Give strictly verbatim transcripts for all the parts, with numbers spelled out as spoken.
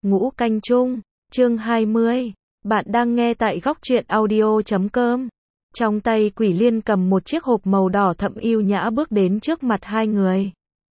Ngũ Canh Chung, chương hai mươi. Bạn đang nghe tại góc truyện audio chấm com. Trong tay Quỷ Liên cầm một chiếc hộp màu đỏ thẫm yêu nhã bước đến trước mặt hai người.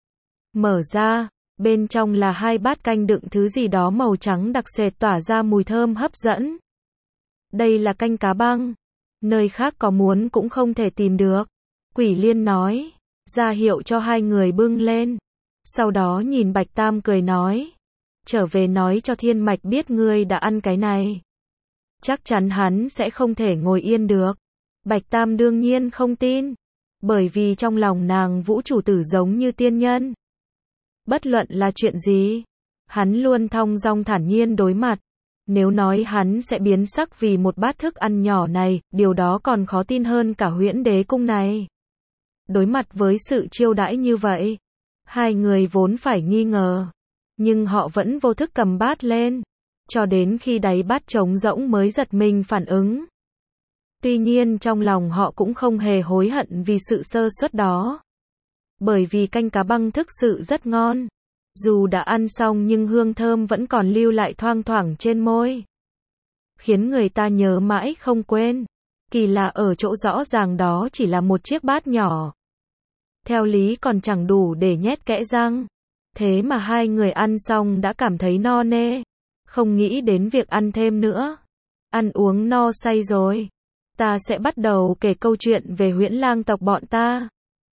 Mở ra, bên trong là hai bát canh đựng thứ gì đó màu trắng đặc sệt tỏa ra mùi thơm hấp dẫn. Đây là canh cá băng. Nơi khác có muốn cũng không thể tìm được. Quỷ Liên nói, ra hiệu cho hai người bưng lên. Sau đó nhìn Bạch Tam cười nói, trở về nói cho Thiên Mạch biết ngươi đã ăn cái này. Chắc chắn hắn sẽ không thể ngồi yên được. Bạch Tam đương nhiên không tin, bởi vì trong lòng nàng Vũ chủ tử giống như tiên nhân. Bất luận là chuyện gì, hắn luôn thong dong thản nhiên đối mặt. Nếu nói hắn sẽ biến sắc vì một bát thức ăn nhỏ này, điều đó còn khó tin hơn cả Huyễn Đế cung này. Đối mặt với sự chiêu đãi như vậy, hai người vốn phải nghi ngờ, nhưng họ vẫn vô thức cầm bát lên, cho đến khi đáy bát trống rỗng mới giật mình phản ứng. Tuy nhiên trong lòng họ cũng không hề hối hận vì sự sơ suất đó. Bởi vì canh cá băng thực sự rất ngon. Dù đã ăn xong nhưng hương thơm vẫn còn lưu lại thoang thoảng trên môi, khiến người ta nhớ mãi không quên. Kỳ lạ ở chỗ rõ ràng đó chỉ là một chiếc bát nhỏ. Theo lý còn chẳng đủ để nhét kẽ răng. Thế mà hai người ăn xong đã cảm thấy no nê, không nghĩ đến việc ăn thêm nữa. Ăn uống no say rồi, ta sẽ bắt đầu kể câu chuyện về Huyễn Lang tộc bọn ta.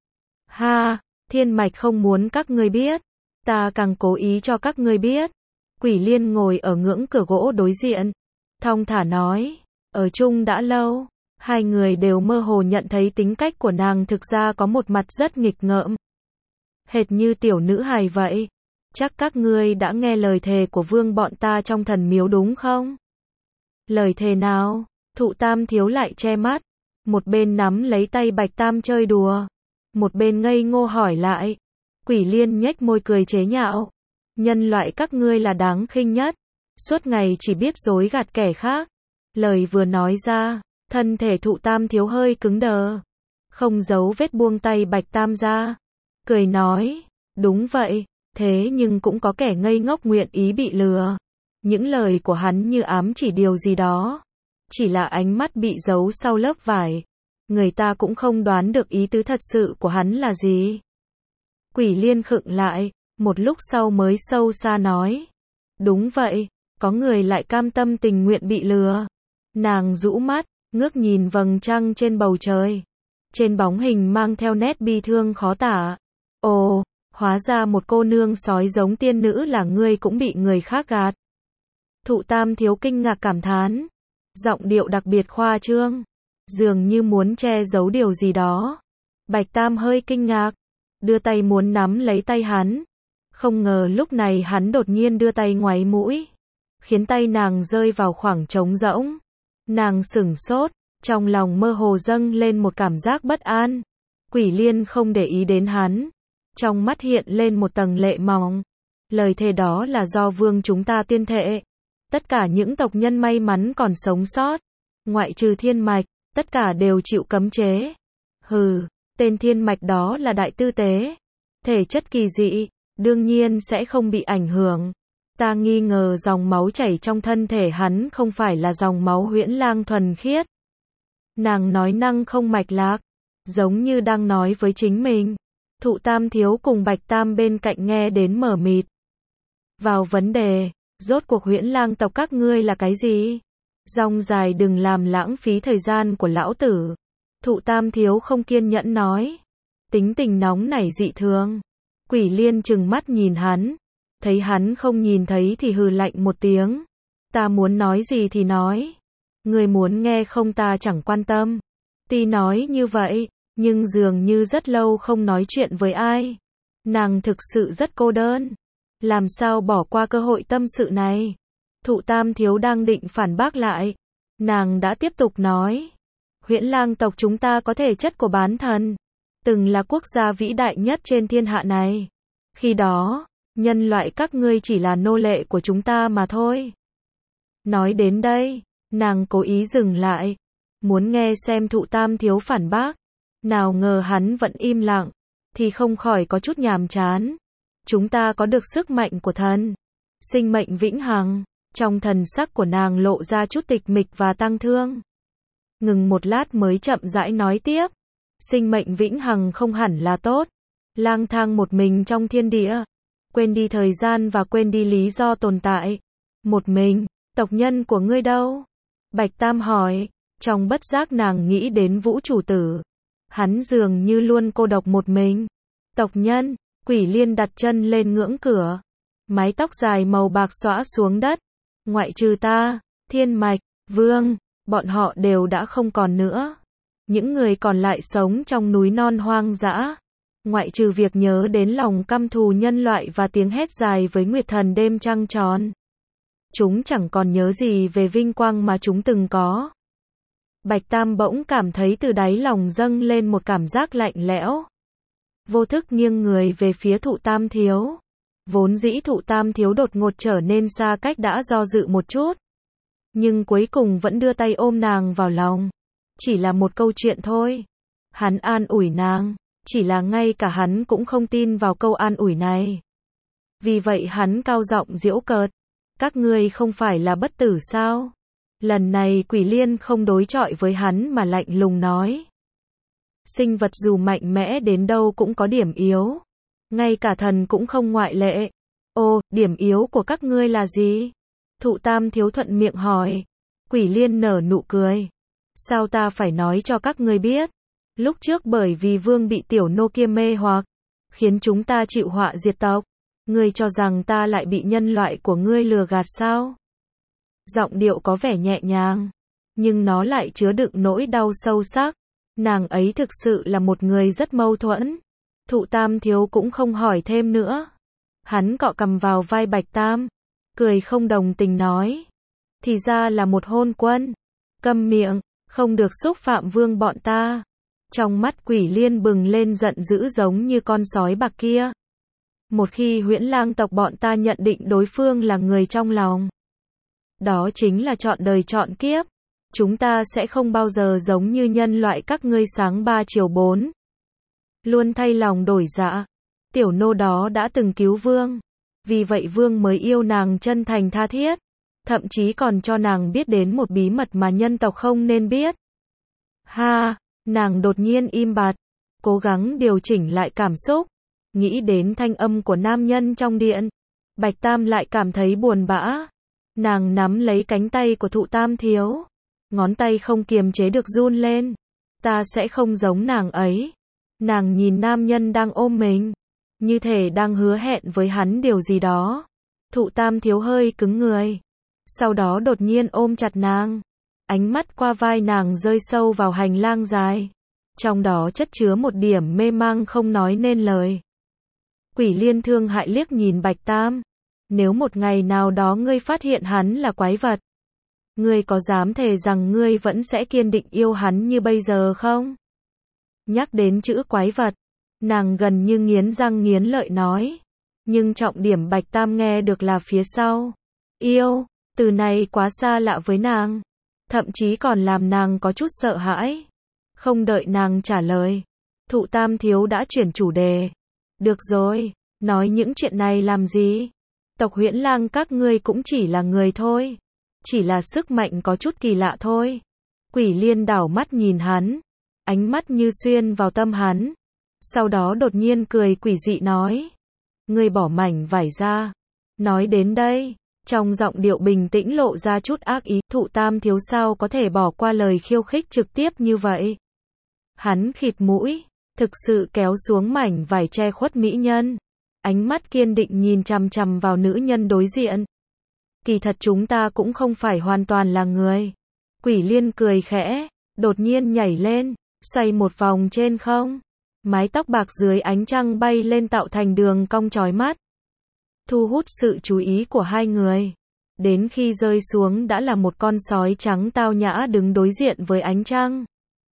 Ha, Thiên Mạch không muốn các ngươi biết, ta càng cố ý cho các ngươi biết. Quỷ Liên ngồi ở ngưỡng cửa gỗ đối diện, thong thả nói, ở chung đã lâu, hai người đều mơ hồ nhận thấy tính cách của nàng thực ra có một mặt rất nghịch ngợm. Hệt như tiểu nữ hài vậy. Chắc các ngươi đã nghe lời thề của vương bọn ta trong thần miếu đúng không? Lời thề nào? Thụ Tam thiếu lại che mắt, một bên nắm lấy tay Bạch Tam chơi đùa, một bên ngây ngô hỏi lại. Quỷ Liên nhếch môi cười chế nhạo, nhân loại các ngươi là đáng khinh nhất, suốt ngày chỉ biết dối gạt kẻ khác. Lời vừa nói ra, thân thể Thụ Tam thiếu hơi cứng đờ, không giấu vết buông tay Bạch Tam ra, cười nói, đúng vậy, thế nhưng cũng có kẻ ngây ngốc nguyện ý bị lừa. Những lời của hắn như ám chỉ điều gì đó, chỉ là ánh mắt bị giấu sau lớp vải, người ta cũng không đoán được ý tứ thật sự của hắn là gì. Quỷ Liên khựng lại, một lúc sau mới sâu xa nói, đúng vậy, có người lại cam tâm tình nguyện bị lừa. Nàng rũ mắt, ngước nhìn vầng trăng trên bầu trời, trên bóng hình mang theo nét bi thương khó tả. Ồ, hóa ra một cô nương sói giống tiên nữ là ngươi cũng bị người khác gạt. Thụ Tam thiếu kinh ngạc cảm thán, giọng điệu đặc biệt khoa trương, dường như muốn che giấu điều gì đó. Bạch Tam hơi kinh ngạc, đưa tay muốn nắm lấy tay hắn, không ngờ lúc này hắn đột nhiên đưa tay ngoáy mũi, khiến tay nàng rơi vào khoảng trống rỗng. Nàng sửng sốt, trong lòng mơ hồ dâng lên một cảm giác bất an. Quỷ Liên không để ý đến hắn, trong mắt hiện lên một tầng lệ mỏng. Lời thề đó là do vương chúng ta tuyên thệ. Tất cả những tộc nhân may mắn còn sống sót, ngoại trừ Thiên Mạch, tất cả đều chịu cấm chế. Hừ, tên Thiên Mạch đó là đại tư tế, thể chất kỳ dị, đương nhiên sẽ không bị ảnh hưởng. Ta nghi ngờ dòng máu chảy trong thân thể hắn không phải là dòng máu Huyễn Lang thuần khiết. Nàng nói năng không mạch lạc, giống như đang nói với chính mình. Thụ Tam thiếu cùng Bạch Tam bên cạnh nghe đến mờ mịt. Vào vấn đề, rốt cuộc Huyễn Lang tộc các ngươi là cái gì? Rong dài đừng làm lãng phí thời gian của lão tử. Thụ Tam thiếu không kiên nhẫn nói, tính tình nóng nảy dị thường. Quỷ Liên trừng mắt nhìn hắn, thấy hắn không nhìn thấy thì hừ lạnh một tiếng. Ta muốn nói gì thì nói, người muốn nghe không ta chẳng quan tâm. Tuy nói như vậy, nhưng dường như rất lâu không nói chuyện với ai. Nàng thực sự rất cô đơn, làm sao bỏ qua cơ hội tâm sự này. Thụ Tam thiếu đang định phản bác lại, nàng đã tiếp tục nói, Huyễn Lang tộc chúng ta có thể chất của bán thần, từng là quốc gia vĩ đại nhất trên thiên hạ này. Khi đó, nhân loại các ngươi chỉ là nô lệ của chúng ta mà thôi. Nói đến đây, nàng cố ý dừng lại, muốn nghe xem Thụ Tam thiếu phản bác. Nào ngờ hắn vẫn im lặng, thì không khỏi có chút nhàm chán. Chúng ta có được sức mạnh của thần, Sinh mệnh vĩnh hằng. Trong thần sắc của nàng lộ ra chút tịch mịch và tang thương. Ngừng một lát mới chậm rãi nói tiếp. Sinh mệnh vĩnh hằng không hẳn là tốt. Lang thang một mình trong thiên địa. Quên đi thời gian và quên đi lý do tồn tại. Một mình, tộc nhân của ngươi đâu? Bạch Tam hỏi. Trong bất giác nàng nghĩ đến Vũ chủ tử. Hắn dường như luôn cô độc một mình. Tộc nhân, Quỷ Liên đặt chân lên ngưỡng cửa. Mái tóc dài màu bạc xõa xuống đất. Ngoại trừ ta, Thiên Mạch, Vương, bọn họ đều đã không còn nữa. Những người còn lại sống trong núi non hoang dã. Ngoại trừ việc nhớ đến lòng căm thù nhân loại và tiếng hét dài với Nguyệt Thần đêm trăng tròn. Chúng chẳng còn nhớ gì về vinh quang mà chúng từng có. Bạch Tam bỗng cảm thấy từ đáy lòng dâng lên một cảm giác lạnh lẽo. Vô thức nghiêng người về phía Thụ Tam Thiếu. Vốn dĩ Thụ Tam Thiếu đột ngột trở nên xa cách đã do dự một chút. Nhưng cuối cùng vẫn đưa tay ôm nàng vào lòng. Chỉ là một câu chuyện thôi. Hắn an ủi nàng. Chỉ là ngay cả hắn cũng không tin vào câu an ủi này. Vì vậy hắn cao giọng giễu cợt. Các ngươi không phải là bất tử sao? Lần này Quỷ Liên không đối chọi với hắn mà lạnh lùng nói. Sinh vật dù mạnh mẽ đến đâu cũng có điểm yếu. Ngay cả thần cũng không ngoại lệ. Ô, điểm yếu của các ngươi là gì? Thụ Tam Thiếu thuận miệng hỏi. Quỷ Liên nở nụ cười. Sao ta phải nói cho các ngươi biết? Lúc trước bởi vì vương bị tiểu nô kia mê hoặc, khiến chúng ta chịu họa diệt tộc. Ngươi cho rằng ta lại bị nhân loại của ngươi lừa gạt sao? Giọng điệu có vẻ nhẹ nhàng, nhưng nó lại chứa đựng nỗi đau sâu sắc. Nàng ấy thực sự là một người rất mâu thuẫn. Thụ Tam Thiếu cũng không hỏi thêm nữa. Hắn cọ cằm vào vai Bạch Tam, cười không đồng tình nói. Thì ra là một hôn quân. Câm miệng, không được xúc phạm vương bọn ta. Trong mắt Quỷ Liên bừng lên giận dữ giống như con sói bạc kia. Một khi Huyễn Lang tộc bọn ta nhận định đối phương là người trong lòng, đó chính là chọn đời chọn kiếp. Chúng ta sẽ không bao giờ giống như nhân loại các ngươi sáng ba chiều bốn. Luôn thay lòng đổi dạ. Tiểu nô đó đã từng cứu vương. Vì vậy vương mới yêu nàng chân thành tha thiết. Thậm chí còn cho nàng biết đến một bí mật mà nhân tộc không nên biết. Ha, nàng đột nhiên im bặt. Cố gắng điều chỉnh lại cảm xúc. Nghĩ đến thanh âm của nam nhân trong điện. Bạch Tam lại cảm thấy buồn bã. Nàng nắm lấy cánh tay của Thụ Tam Thiếu. Ngón tay không kiềm chế được run lên. Ta sẽ không giống nàng ấy. Nàng nhìn nam nhân đang ôm mình. Như thể đang hứa hẹn với hắn điều gì đó. Thụ Tam Thiếu hơi cứng người. Sau đó đột nhiên ôm chặt nàng. Ánh mắt qua vai nàng rơi sâu vào hành lang dài. Trong đó chất chứa một điểm mê mang không nói nên lời. Quỷ Liên thương hại liếc nhìn Bạch Tam. Nếu một ngày nào đó ngươi phát hiện hắn là quái vật, ngươi có dám thề rằng ngươi vẫn sẽ kiên định yêu hắn như bây giờ không? Nhắc đến chữ quái vật, nàng gần như nghiến răng nghiến lợi nói. Nhưng trọng điểm Bạch Tam nghe được là phía sau. Yêu, từ này quá xa lạ với nàng. Thậm chí còn làm nàng có chút sợ hãi. Không đợi nàng trả lời, Thụ Tam Thiếu đã chuyển chủ đề. Được rồi, nói những chuyện này làm gì? Tộc Huyễn Lang các ngươi cũng chỉ là người thôi. Chỉ là sức mạnh có chút kỳ lạ thôi. Quỷ Liên đảo mắt nhìn hắn. Ánh mắt như xuyên vào tâm hắn. Sau đó đột nhiên cười quỷ dị nói. Ngươi bỏ mảnh vải ra. Nói đến đây, trong giọng điệu bình tĩnh lộ ra chút ác ý. Thụ Tam Thiếu sao có thể bỏ qua lời khiêu khích trực tiếp như vậy? Hắn khịt mũi. Thực sự kéo xuống mảnh vải che khuất mỹ nhân. Ánh mắt kiên định nhìn chằm chằm vào nữ nhân đối diện. Kỳ thật chúng ta cũng không phải hoàn toàn là người. Quỷ Liên cười khẽ, đột nhiên nhảy lên, xoay một vòng trên không. Mái tóc bạc dưới ánh trăng bay lên tạo thành đường cong chói mắt. Thu hút sự chú ý của hai người. Đến khi rơi xuống đã là một con sói trắng tao nhã đứng đối diện với ánh trăng.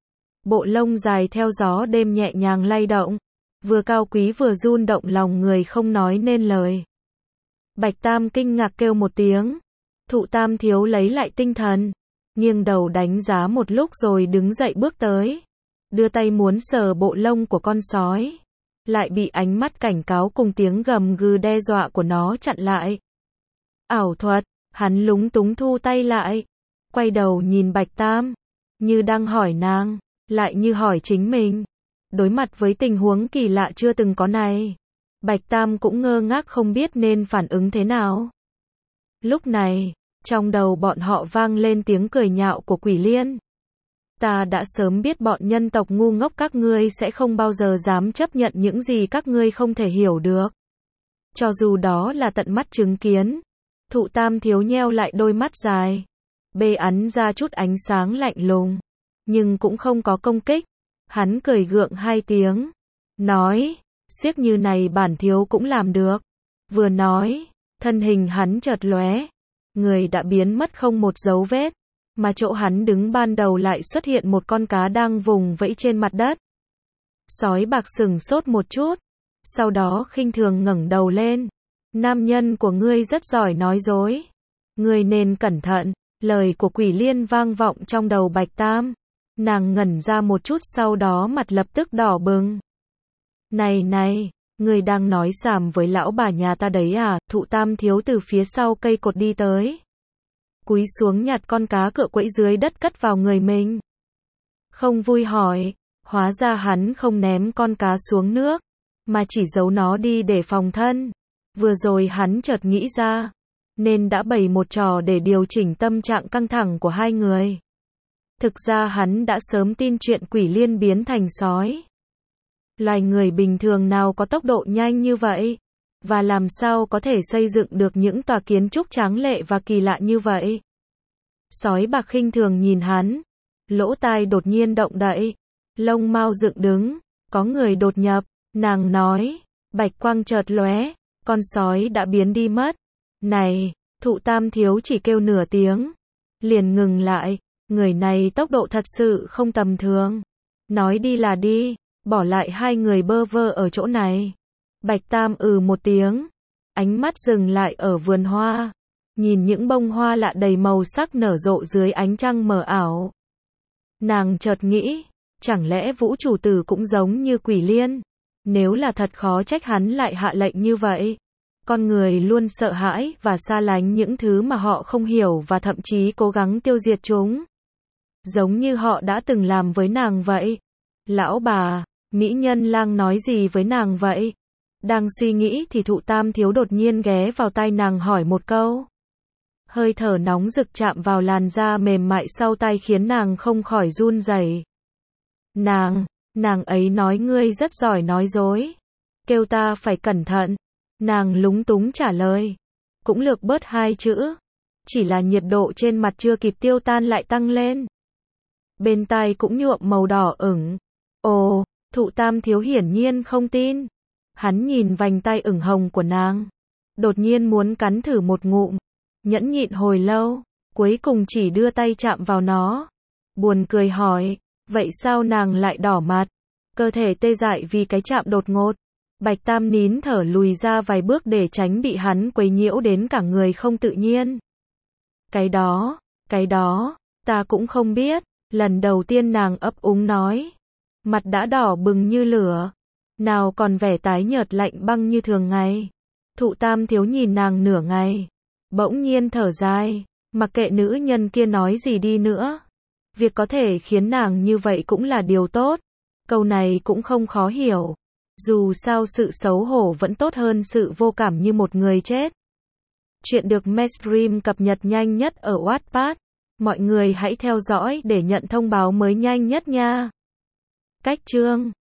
Bộ lông dài theo gió đêm nhẹ nhàng lay động. Vừa cao quý vừa run động lòng người không nói nên lời. Bạch Tam kinh ngạc kêu một tiếng. Thụ Tam Thiếu lấy lại tinh thần. Nghiêng đầu đánh giá một lúc rồi đứng dậy bước tới. Đưa tay muốn sờ bộ lông của con sói. Lại bị ánh mắt cảnh cáo cùng tiếng gầm gừ đe dọa của nó chặn lại. Ảo thuật, hắn lúng túng thu tay lại, quay đầu nhìn Bạch Tam, như đang hỏi nàng, lại như hỏi chính mình. Đối mặt với tình huống kỳ lạ chưa từng có này, Bạch Tam cũng ngơ ngác không biết nên phản ứng thế nào. Lúc này, trong đầu bọn họ vang lên tiếng cười nhạo của Quỷ Liên. Ta đã sớm biết bọn nhân tộc ngu ngốc các ngươi sẽ không bao giờ dám chấp nhận những gì các ngươi không thể hiểu được. Cho dù đó là tận mắt chứng kiến. Thụ Tam Thiếu nheo lại đôi mắt dài, bê ắn ra chút ánh sáng lạnh lùng, nhưng cũng không có công kích. Hắn cười gượng hai tiếng, nói, xiếc như này bản thiếu cũng làm được. Vừa nói, thân hình hắn chợt lóe, người đã biến mất không một dấu vết, mà chỗ hắn đứng ban đầu lại xuất hiện một con cá đang vùng vẫy trên mặt đất. Sói bạc sừng sốt một chút, sau đó khinh thường ngẩng đầu lên. Nam nhân của ngươi rất giỏi nói dối. Ngươi nên cẩn thận. Lời của Quỷ Liên vang vọng trong đầu Bạch Tam. Nàng ngẩn ra một chút sau đó mặt lập tức đỏ bừng. Này này, ngươi đang nói xàm với lão bà nhà ta đấy à? Thụ Tam Thiếu từ phía sau cây cột đi tới, cúi xuống nhặt con cá cựa quẫy dưới đất cất vào người mình. Không vui hỏi, hóa ra hắn không ném con cá xuống nước, mà chỉ giấu nó đi để phòng thân. Vừa rồi hắn chợt nghĩ ra, nên đã bày một trò để điều chỉnh tâm trạng căng thẳng của hai người. Thực ra hắn đã sớm tin chuyện Quỷ Liên biến thành sói. Loài người bình thường nào có tốc độ nhanh như vậy, và làm sao có thể xây dựng được những tòa kiến trúc tráng lệ và kỳ lạ như vậy. Sói bạc khinh thường nhìn hắn, lỗ tai đột nhiên động đậy, lông mao dựng đứng, có người đột nhập. Nàng nói, bạch quang chợt lóe, con sói đã biến đi mất. Này, Thụ Tam Thiếu chỉ kêu nửa tiếng, liền ngừng lại. Người này tốc độ thật sự không tầm thường. Nói đi là đi, bỏ lại hai người bơ vơ ở chỗ này. Bạch Tam ừ một tiếng, ánh mắt dừng lại ở vườn hoa, nhìn những bông hoa lạ đầy màu sắc nở rộ dưới ánh trăng mờ ảo. Nàng chợt nghĩ, chẳng lẽ Vũ chủ tử cũng giống như Quỷ Liên? Nếu là thật khó trách hắn lại hạ lệnh như vậy. Con người luôn sợ hãi và xa lánh những thứ mà họ không hiểu và thậm chí cố gắng tiêu diệt chúng. Giống như họ đã từng làm với nàng vậy. Lão bà, mỹ nhân lang nói gì với nàng vậy? Đang suy nghĩ thì Thụ Tam Thiếu đột nhiên ghé vào tai nàng hỏi một câu. Hơi thở nóng rực chạm vào làn da mềm mại sau tai khiến nàng không khỏi run rẩy. Nàng, nàng ấy nói ngươi rất giỏi nói dối. Kêu ta phải cẩn thận. Nàng lúng túng trả lời. Cũng lược bớt hai chữ. Chỉ là nhiệt độ trên mặt chưa kịp tiêu tan lại tăng lên. Bên tai cũng nhuộm màu đỏ ửng. Ồ, Thụ Tam Thiếu hiển nhiên không tin. Hắn nhìn vành tay ửng hồng của nàng, đột nhiên muốn cắn thử một ngụm. Nhẫn nhịn hồi lâu, cuối cùng chỉ đưa tay chạm vào nó. Buồn cười hỏi, vậy sao nàng lại đỏ mặt? Cơ thể tê dại vì cái chạm đột ngột. Bạch Tam nín thở lùi ra vài bước để tránh bị hắn quấy nhiễu đến cả người không tự nhiên. Cái đó, cái đó, ta cũng không biết. Lần đầu tiên nàng ấp úng nói, mặt đã đỏ bừng như lửa, nào còn vẻ tái nhợt lạnh băng như thường ngày. Thụ Tam Thiếu nhìn nàng nửa ngày, bỗng nhiên thở dài, mặc kệ nữ nhân kia nói gì đi nữa, việc có thể khiến nàng như vậy cũng là điều tốt. Câu này cũng không khó hiểu. Dù sao sự xấu hổ vẫn tốt hơn sự vô cảm như một người chết. Chuyện được Mainstream cập nhật nhanh nhất ở Wattpad. Mọi người hãy theo dõi để nhận thông báo mới nhanh nhất nha. Cách chương